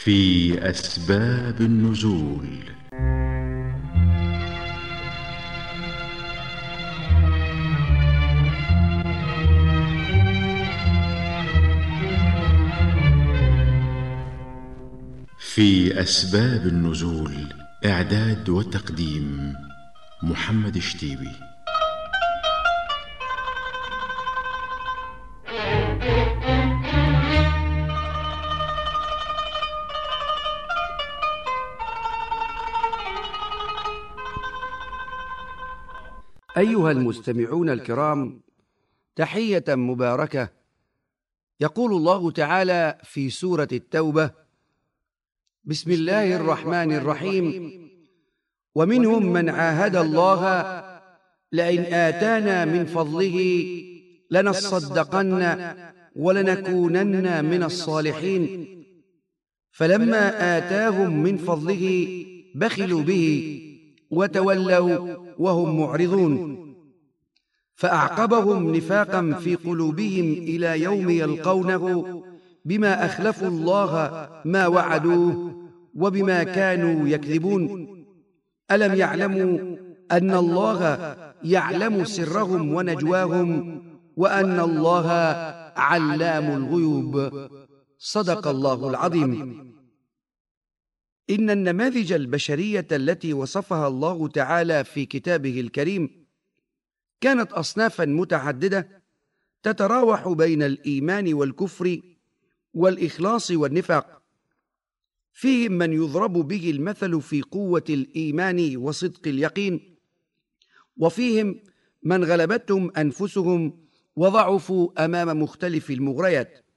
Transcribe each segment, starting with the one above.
في أسباب النزول. في أسباب النزول، إعداد وتقديم محمد الشتيبي. أيها المستمعون الكرام، تحية مباركة. يقول الله تعالى في سورة التوبة: بسم الله الرحمن الرحيم: ومنهم من عاهد الله لئن آتانا من فضله لنصدقن ولنكونن من الصالحين فلما آتاهم من فضله بخلوا به وتولوا وهم معرضون فأعقبهم نفاقا في قلوبهم إلى يوم يلقونه بما أخلفوا الله ما وعدوه وبما كانوا يكذبون ألم يعلموا أن الله يعلم سرهم ونجواهم وأن الله علام الغيوب. صدق الله العظيم. إن النماذج البشرية التي وصفها الله تعالى في كتابه الكريم كانت أصنافا متعددة تتراوح بين الإيمان والكفر والإخلاص والنفاق. فيهم من يضرب به المثل في قوة الإيمان وصدق اليقين، وفيهم من غلبتهم أنفسهم وضعفوا أمام مختلف المغريات.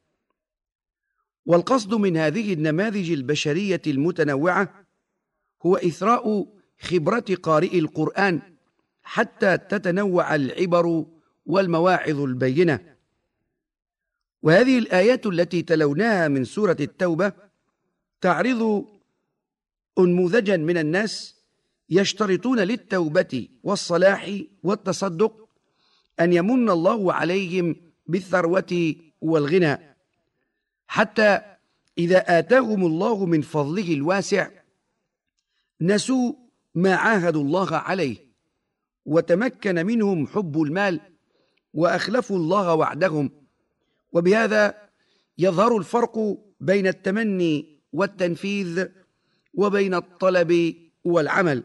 والقصد من هذه النماذج البشرية المتنوعة هو إثراء خبرة قارئ القرآن حتى تتنوع العبر والمواعظ البينة. وهذه الآيات التي تلوناها من سورة التوبة تعرض أنموذجا من الناس يشترطون للتوبة والصلاح والتصدق أن يمن الله عليهم بالثروة والغنى، حتى إذا آتاهم الله من فضله الواسع نسوا ما عاهدوا الله عليه، وتمكن منهم حب المال وأخلفوا الله وعدهم. وبهذا يظهر الفرق بين التمني والتنفيذ وبين الطلب والعمل.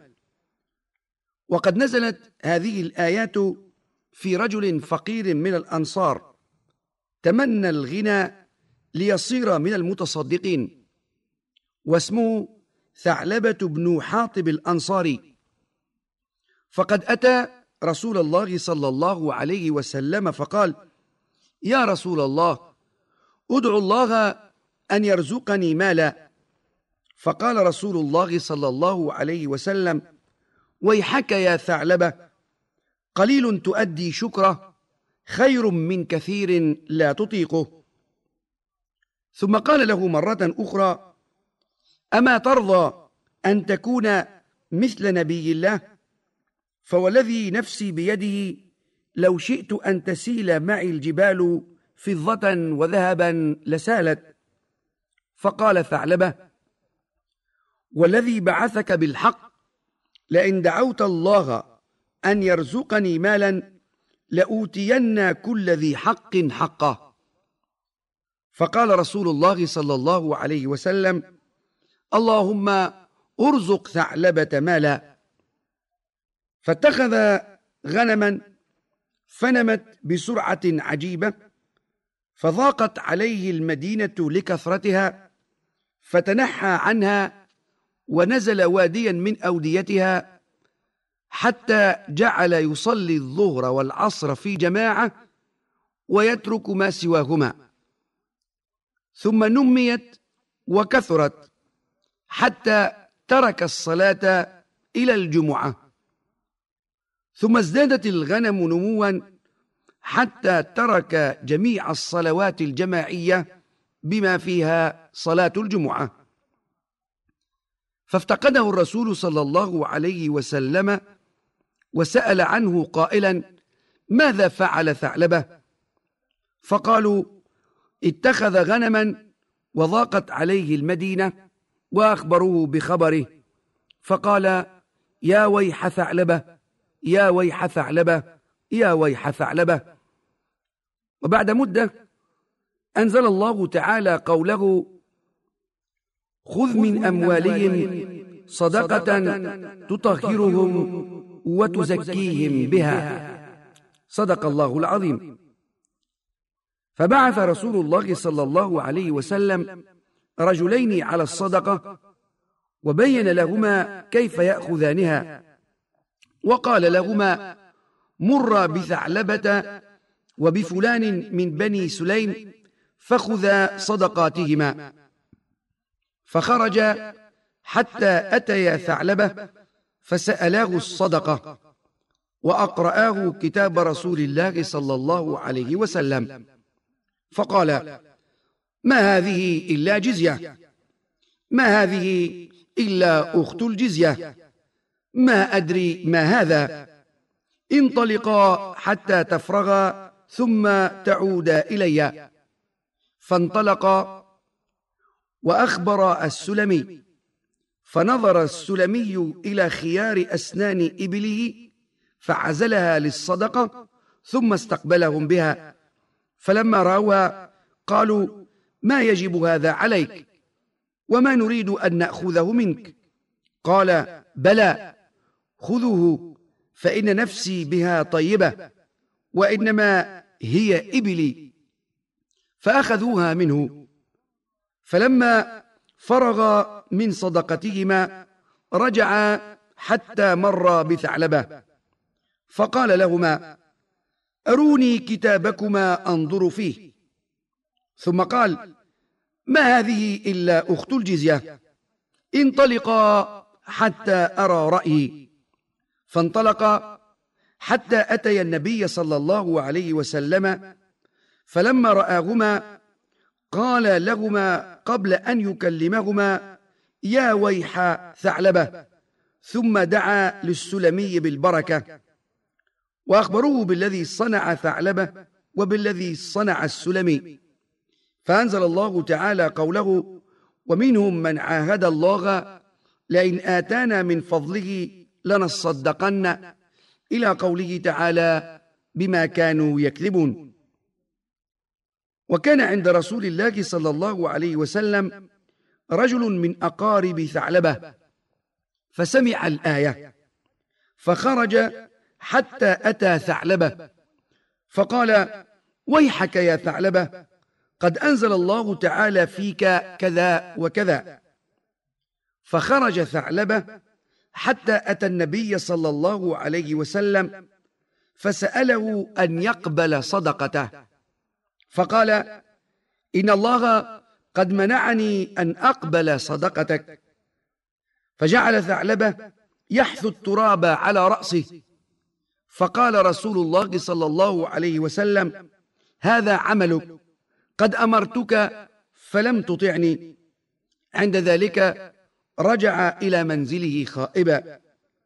وقد نزلت هذه الآيات في رجل فقير من الأنصار تمنى الغنى ليصير من المتصدقين، واسمه ثعلبة بن حاطب الأنصاري. فقد أتى رسول الله صلى الله عليه وسلم فقال: يا رسول الله، أدعو الله أن يرزقني مالا. فقال رسول الله صلى الله عليه وسلم: ويحك يا ثعلبة، قليل تؤدي شكره خير من كثير لا تطيقه. ثم قال له مرة أخرى: أما ترضى أن تكون مثل نبي الله؟ فوالذي نفسي بيده لو شئت أن تسيل معي الجبال فضة وذهبا لسالت. فقال ثعلبة: والذي بعثك بالحق لئن دعوت الله أن يرزقني مالا لأوتين كل ذي حق حقه. فقال رسول الله صلى الله عليه وسلم: اللهم ارزق ثعلبة مالا. فاتخذ غنما فنمت بسرعة عجيبة، فضاقت عليه المدينة لكثرتها، فتنحى عنها ونزل واديا من أوديتها، حتى جعل يصلي الظهر والعصر في جماعة ويترك ما سواهما. ثم نميت وكثرت حتى ترك الصلاة إلى الجمعة. ثم ازدادت الغنم نموا حتى ترك جميع الصلوات الجماعية بما فيها صلاة الجمعة. فافتقده الرسول صلى الله عليه وسلم وسأل عنه قائلا: ماذا فعل ثعلبة؟ فقالوا: اتخذ غنما وضاقت عليه المدينة وأخبروه بخبره، فقال: يا ويح ثعلبة، يا ويح ثعلبة، يا ويح ثعلبة. وبعد مدة أنزل الله تعالى قوله: خذ من أموالهم صدقة تطهرهم وتزكيهم بها. صدق الله العظيم. فبعث رسول الله صلى الله عليه وسلم رجلين على الصدقة، وبين لهما كيف يأخذانها، وقال لهما: مرا بثعلبة وبفلان من بني سليم فخذا صدقاتهما. فخرج حتى أتيا ثعلبة فسألاه الصدقة، وأقرآه كتاب رسول الله صلى الله عليه وسلم، فقال: ما هذه إلا جزية، ما هذه إلا أخت الجزية، ما أدري ما هذا، انطلقا حتى تفرغا ثم تعودا إلي. فانطلقا وأخبر السلمي، فنظر السلمي إلى خيار أسنان إبله فعزلها للصدقة ثم استقبلهم بها، فلما رأوها قالوا: ما يجب هذا عليك، وما نريد أن نأخذه منك. قال: بلى، خذوه، فإن نفسي بها طيبة، وإنما هي إبلي. فأخذوها منه. فلما فرغ من صدقتهما رجع حتى مر بثعلبة، فقال لهما: أروني كتابكما أنظر فيه. ثم قال: ما هذه إلا أخت الجزية، انطلقا حتى أرى رأيي. فانطلقا حتى أتيا النبي صلى الله عليه وسلم، فلما رآهما قال لهما قبل أن يكلمهما: يا ويح ثعلبة، ثم دعا للسلمي بالبركة، وأخبروه بالذي صنع ثعلبة وبالذي صنع السلمي. فأنزل الله تعالى قوله: ومنهم من عاهد الله لئن آتانا من فضله لنصدقن، إلى قوله تعالى: بما كانوا يكذبون. وكان عند رسول الله صلى الله عليه وسلم رجل من أقارب ثعلبة فسمع الآية، فخرج حتى أتى ثعلبة فقال: ويحك يا ثعلبة، قد أنزل الله تعالى فيك كذا وكذا. فخرج ثعلبة حتى أتى النبي صلى الله عليه وسلم فسأله أن يقبل صدقته، فقال: إن الله قد منعني أن أقبل صدقتك. فجعل ثعلبة يحث التراب على رأسه، فقال رسول الله صلى الله عليه وسلم: هذا عملك، قد أمرتك فلم تطعني. عند ذلك رجع إلى منزله خائبا.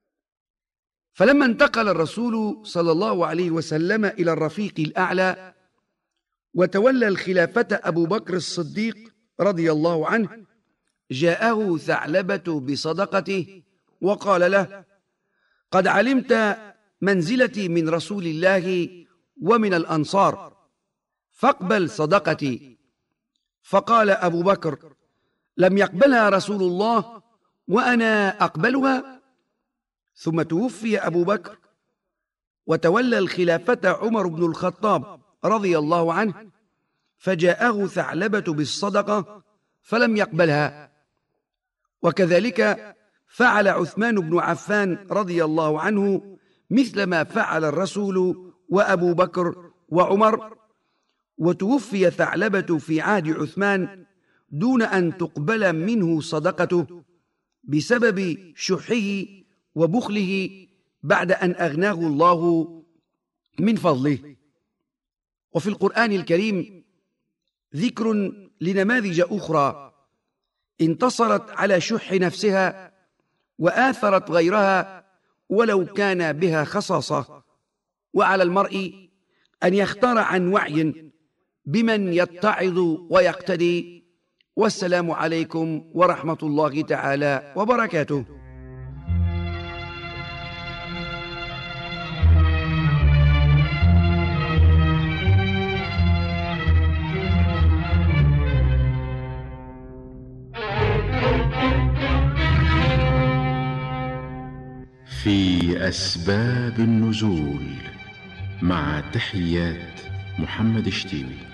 فلما انتقل الرسول صلى الله عليه وسلم إلى الرفيق الأعلى وتولى الخلافة أبو بكر الصديق رضي الله عنه، جاءه ثعلبة بصدقته وقال له: قد علمت منزلتي من رسول الله ومن الأنصار، فاقبل صدقتي. فقال أبو بكر: لم يقبلها رسول الله وأنا أقبلها؟ ثم توفي أبو بكر وتولى الخلافة عمر بن الخطاب رضي الله عنه، فجاءه ثعلبة بالصدقة فلم يقبلها. وكذلك فعل عثمان بن عفان رضي الله عنه مثل ما فعل الرسول وأبو بكر وعمر، وتوفي ثعلبة في عهد عثمان دون أن تقبل منه صدقته بسبب شحه وبخله بعد أن أغناه الله من فضله. وفي القرآن الكريم ذكر لنماذج أخرى انتصرت على شح نفسها وآثرت غيرها ولو كان بها خصاصة. وعلى المرء أن يختار عن وعي بمن يتعظ ويقتدي، والسلام عليكم ورحمة الله تعالى وبركاته. في أسباب النزول، مع تحيات محمد شتيبي.